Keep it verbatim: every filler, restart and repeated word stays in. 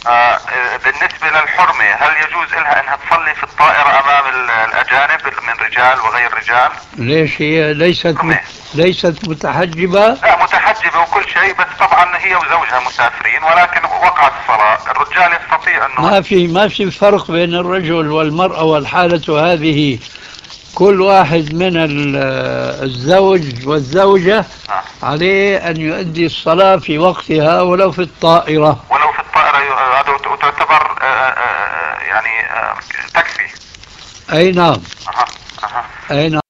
آه بالنسبة للحرمة، هل يجوز لها انها تصلي في الطائرة امام الاجانب من رجال وغير رجال؟ ليش هي ليست مت... ليست متحجبة؟ لا متحجبة وكل شيء، بس طبعا هي وزوجها مسافرين، ولكن وقعت الصلاة الرجال يستطيع انه ما في ما في فرق بين الرجل والمرأة، والحالة هذه كل واحد من الزوج والزوجة آه. عليه أن يؤدي الصلاة في وقتها ولو في الطائرة. ولو في الطائرة تعتبر يعني تكفي. أي نعم. أها. أها. أي نعم.